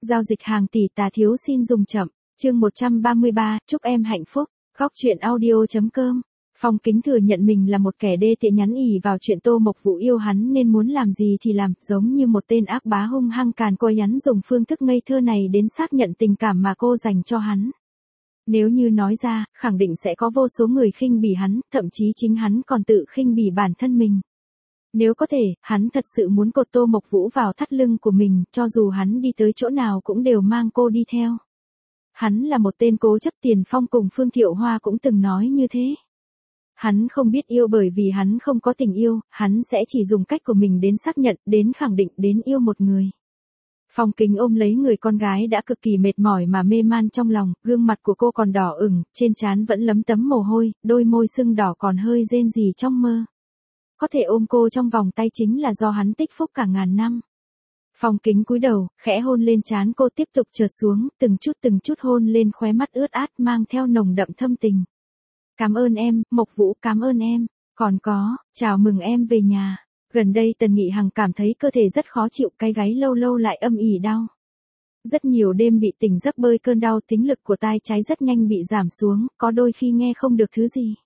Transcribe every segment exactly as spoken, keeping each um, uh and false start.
Giao dịch hàng tỷ tà thiếu xin dùng chậm. Chương một trăm ba mươi ba, chúc em hạnh phúc. Góc truyện audio chấm com. Phong Kính thừa nhận mình là một kẻ đê tiện, nhắn ỉ vào chuyện Tô Mộc Vũ yêu hắn nên muốn làm gì thì làm, giống như một tên ác bá hung hăng càn cô nhắn dùng phương thức ngây thơ này đến xác nhận tình cảm mà cô dành cho hắn. Nếu như nói ra, khẳng định sẽ có vô số người khinh bỉ hắn, thậm chí chính hắn còn tự khinh bỉ bản thân mình. Nếu có thể, hắn thật sự muốn cột Tô Mộc Vũ vào thắt lưng của mình, cho dù hắn đi tới chỗ nào cũng đều mang cô đi theo. Hắn là một tên cố chấp, Tiền Phong cùng Phương Thiệu Hoa cũng từng nói như thế. Hắn không biết yêu bởi vì hắn không có tình yêu, hắn sẽ chỉ dùng cách của mình đến xác nhận, đến khẳng định, đến yêu một người. Phong Kính ôm lấy người con gái đã cực kỳ mệt mỏi mà mê man trong lòng, gương mặt của cô còn đỏ ửng, trên trán vẫn lấm tấm mồ hôi, đôi môi sưng đỏ còn hơi rên rỉ trong mơ. Có thể ôm cô trong vòng tay chính là do hắn tích phúc cả ngàn năm. Phong Kính cúi đầu, khẽ hôn lên trán cô, tiếp tục trượt xuống, từng chút từng chút hôn lên khóe mắt ướt át mang theo nồng đậm thâm tình. Cảm ơn em, Mộc Vũ, cảm ơn em. Còn có, chào mừng em về nhà. Gần đây Tần Nghị Hằng cảm thấy cơ thể rất khó chịu, cái gáy lâu lâu lại âm ỉ đau. Rất nhiều đêm bị tỉnh giấc bơi cơn đau, tính lực của tai trái rất nhanh bị giảm xuống, có đôi khi nghe không được thứ gì.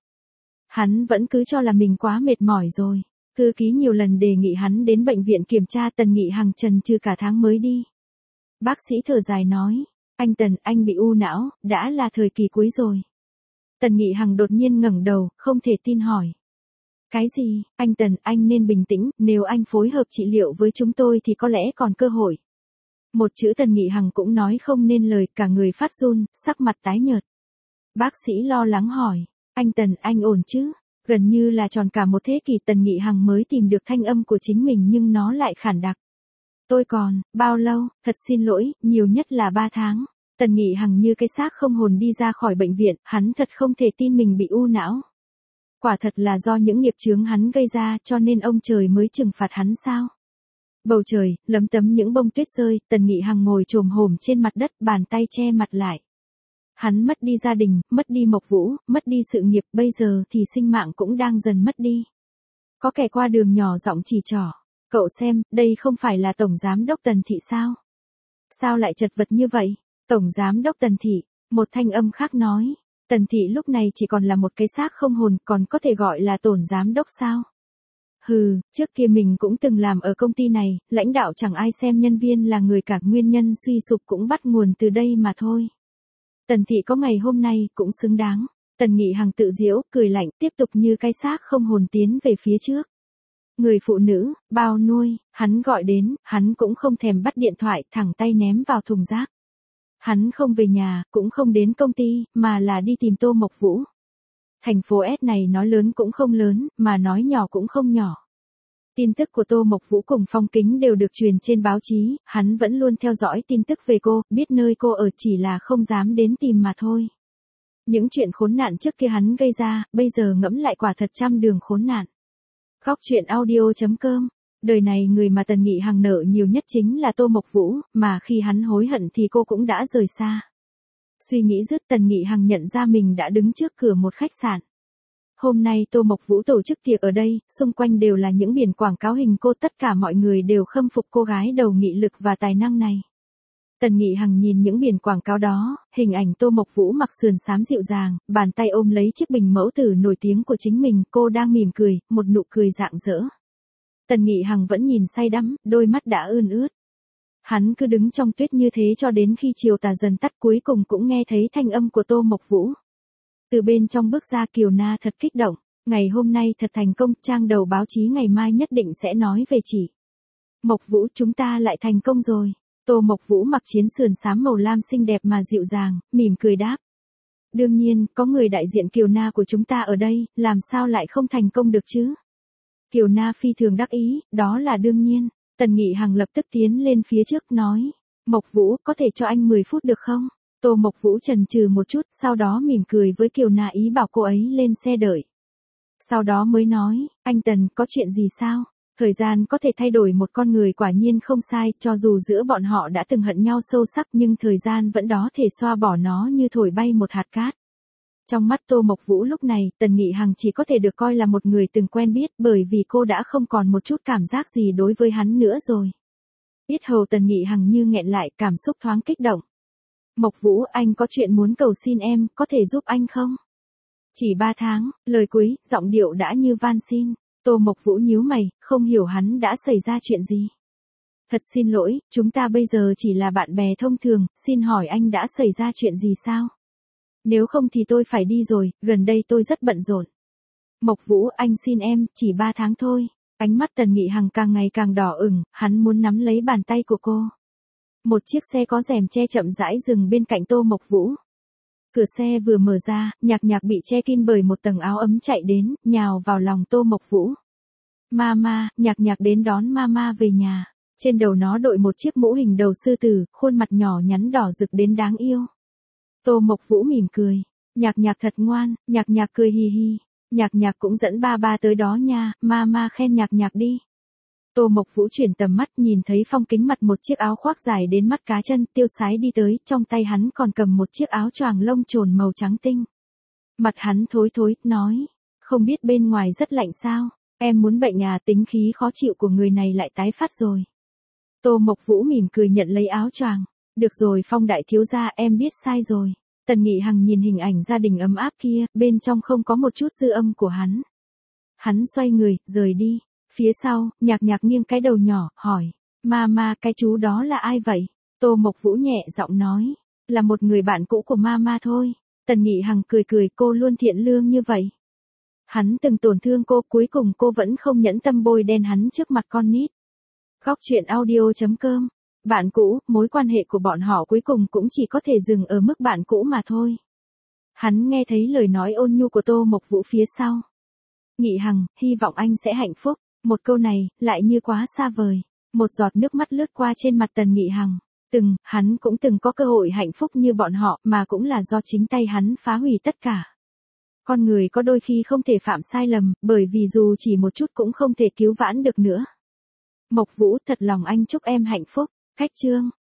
Hắn vẫn cứ cho là mình quá mệt mỏi rồi. Thư ký nhiều lần đề nghị hắn đến bệnh viện kiểm tra, Tần Nghị Hằng chần chừ cả tháng mới đi. Bác sĩ thở dài nói, anh Tần, anh bị u não, đã là thời kỳ cuối rồi. Tần Nghị Hằng đột nhiên ngẩng đầu, không thể tin hỏi. Cái gì, anh Tần, anh nên bình tĩnh, nếu anh phối hợp trị liệu với chúng tôi thì có lẽ còn cơ hội. Một chữ Tần Nghị Hằng cũng nói không nên lời, cả người phát run, sắc mặt tái nhợt. Bác sĩ lo lắng hỏi, anh Tần, anh ổn chứ? Gần như là tròn cả một thế kỷ Tần Nghị Hằng mới tìm được thanh âm của chính mình nhưng nó lại khản đặc. Tôi còn, bao lâu, thật xin lỗi, nhiều nhất là ba tháng. Tần Nghị Hằng như cái xác không hồn đi ra khỏi bệnh viện, hắn thật không thể tin mình bị u não. Quả thật là do những nghiệp chướng hắn gây ra cho nên ông trời mới trừng phạt hắn sao? Bầu trời, lấm tấm những bông tuyết rơi, Tần Nghị Hằng ngồi chồm hổm trên mặt đất, bàn tay che mặt lại. Hắn mất đi gia đình, mất đi Mộc Vũ, mất đi sự nghiệp, bây giờ thì sinh mạng cũng đang dần mất đi. Có kẻ qua đường nhỏ giọng chỉ trỏ, cậu xem, đây không phải là Tổng Giám đốc Tần Thị sao? Sao lại chật vật như vậy? Tổng Giám đốc Tần Thị, một thanh âm khác nói, Tần Thị lúc này chỉ còn là một cái xác không hồn, còn có thể gọi là Tổng Giám đốc sao? Hừ, trước kia mình cũng từng làm ở công ty này, lãnh đạo chẳng ai xem nhân viên là người cả, nguyên nhân suy sụp cũng bắt nguồn từ đây mà thôi. Tần Thị có ngày hôm nay cũng xứng đáng. Tần Nghị Hằng tự giễu, cười lạnh, tiếp tục như cái xác không hồn tiến về phía trước. Người phụ nữ, bao nuôi, hắn gọi đến, hắn cũng không thèm bắt điện thoại, thẳng tay ném vào thùng rác. Hắn không về nhà, cũng không đến công ty, mà là đi tìm Tô Mộc Vũ. Thành phố S này nói lớn cũng không lớn, mà nói nhỏ cũng không nhỏ. Tin tức của Tô Mộc Vũ cùng Phong Kính đều được truyền trên báo chí, hắn vẫn luôn theo dõi tin tức về cô, biết nơi cô ở, chỉ là không dám đến tìm mà thôi. Những chuyện khốn nạn trước kia hắn gây ra, bây giờ ngẫm lại quả thật trăm đường khốn nạn. Góc truyện audio chấm com. Đời này người mà Tần Nghị Hằng nợ nhiều nhất chính là Tô Mộc Vũ, mà khi hắn hối hận thì cô cũng đã rời xa. Suy nghĩ dứt, Tần Nghị Hằng nhận ra mình đã đứng trước cửa một khách sạn. Hôm nay Tô Mộc Vũ tổ chức tiệc ở đây, xung quanh đều là những biển quảng cáo hình cô, tất cả mọi người đều khâm phục cô gái đầu nghị lực và tài năng này. Tần Nghị Hằng nhìn những biển quảng cáo đó, hình ảnh Tô Mộc Vũ mặc sườn xám dịu dàng, bàn tay ôm lấy chiếc bình mẫu tử nổi tiếng của chính mình, cô đang mỉm cười, một nụ cười rạng rỡ. Tần Nghị Hằng vẫn nhìn say đắm, đôi mắt đã ươn ướt. Hắn cứ đứng trong tuyết như thế cho đến khi chiều tà dần tắt, cuối cùng cũng nghe thấy thanh âm của Tô Mộc Vũ. Từ bên trong bước ra Kiều Na thật kích động, ngày hôm nay thật thành công, trang đầu báo chí ngày mai nhất định sẽ nói về chị. Mộc Vũ, chúng ta lại thành công rồi. Tô Mộc Vũ mặc chiến sườn xám màu lam xinh đẹp mà dịu dàng, mỉm cười đáp. Đương nhiên, có người đại diện Kiều Na của chúng ta ở đây, làm sao lại không thành công được chứ? Kiều Na phi thường đắc ý, đó là đương nhiên. Tần Nghị Hằng lập tức tiến lên phía trước nói, Mộc Vũ, có thể cho anh mười phút được không? Tô Mộc Vũ chần chừ một chút, sau đó mỉm cười với Kiều Na ý bảo cô ấy lên xe đợi. Sau đó mới nói, anh Tần, có chuyện gì sao? Thời gian có thể thay đổi một con người, quả nhiên không sai, cho dù giữa bọn họ đã từng hận nhau sâu sắc nhưng thời gian vẫn đó thể xoa bỏ nó như thổi bay một hạt cát. Trong mắt Tô Mộc Vũ lúc này, Tần Nghị Hằng chỉ có thể được coi là một người từng quen biết, bởi vì cô đã không còn một chút cảm giác gì đối với hắn nữa rồi. Yết hầu Tần Nghị Hằng như nghẹn lại, cảm xúc thoáng kích động. Mộc Vũ, anh có chuyện muốn cầu xin em, có thể giúp anh không? Chỉ ba tháng, lời cuối, giọng điệu đã như van xin. Tô Mộc Vũ nhíu mày, không hiểu hắn đã xảy ra chuyện gì. Thật xin lỗi, chúng ta bây giờ chỉ là bạn bè thông thường, xin hỏi anh đã xảy ra chuyện gì sao? Nếu không thì tôi phải đi rồi, gần đây tôi rất bận rộn. Mộc Vũ, anh xin em, chỉ ba tháng thôi. Ánh mắt Tần Nghị Hằng càng ngày càng đỏ ửng, hắn muốn nắm lấy bàn tay của cô. Một chiếc xe có rèm che chậm rãi dừng bên cạnh Tô Mộc Vũ. Cửa xe vừa mở ra, Nhạc Nhạc bị che kín bởi một tầng áo ấm chạy đến, nhào vào lòng Tô Mộc Vũ. Mama, Nhạc Nhạc đến đón Mama về nhà. Trên đầu nó đội một chiếc mũ hình đầu sư tử, khuôn mặt nhỏ nhắn đỏ rực đến đáng yêu. Tô Mộc Vũ mỉm cười. Nhạc Nhạc thật ngoan, Nhạc Nhạc cười hì hì. Nhạc Nhạc cũng dẫn ba ba tới đó nha, Mama khen Nhạc Nhạc đi. Tô Mộc Vũ chuyển tầm mắt nhìn thấy Phong Kính mặc một chiếc áo khoác dài đến mắt cá chân, tiêu sái đi tới, trong tay hắn còn cầm một chiếc áo choàng lông trồn màu trắng tinh. Mặt hắn thối thối, nói, không biết bên ngoài rất lạnh sao, em muốn bệnh à, tính khí khó chịu của người này lại tái phát rồi. Tô Mộc Vũ mỉm cười nhận lấy áo choàng, được rồi Phong đại thiếu gia, em biết sai rồi. Tần Nghị Hằng nhìn hình ảnh gia đình ấm áp kia, bên trong không có một chút dư âm của hắn. Hắn xoay người, rời đi. Phía sau, Nhạc Nhạc nghiêng cái đầu nhỏ, hỏi, Mama, cái chú đó là ai vậy? Tô Mộc Vũ nhẹ giọng nói, là một người bạn cũ của Mama thôi. Tần Nghị Hằng cười cười, cô luôn thiện lương như vậy. Hắn từng tổn thương cô, cuối cùng cô vẫn không nhẫn tâm bôi đen hắn trước mặt con nít. Góc truyện audio chấm com. Bạn cũ, mối quan hệ của bọn họ cuối cùng cũng chỉ có thể dừng ở mức bạn cũ mà thôi. Hắn nghe thấy lời nói ôn nhu của Tô Mộc Vũ phía sau. Nghị Hằng, hy vọng anh sẽ hạnh phúc. Một câu này, lại như quá xa vời. Một giọt nước mắt lướt qua trên mặt Tần Nghị Hằng. Từng, hắn cũng từng có cơ hội hạnh phúc như bọn họ, mà cũng là do chính tay hắn phá hủy tất cả. Con người có đôi khi không thể phạm sai lầm, bởi vì dù chỉ một chút cũng không thể cứu vãn được nữa. Mộc Vũ, thật lòng anh chúc em hạnh phúc. Khách chương.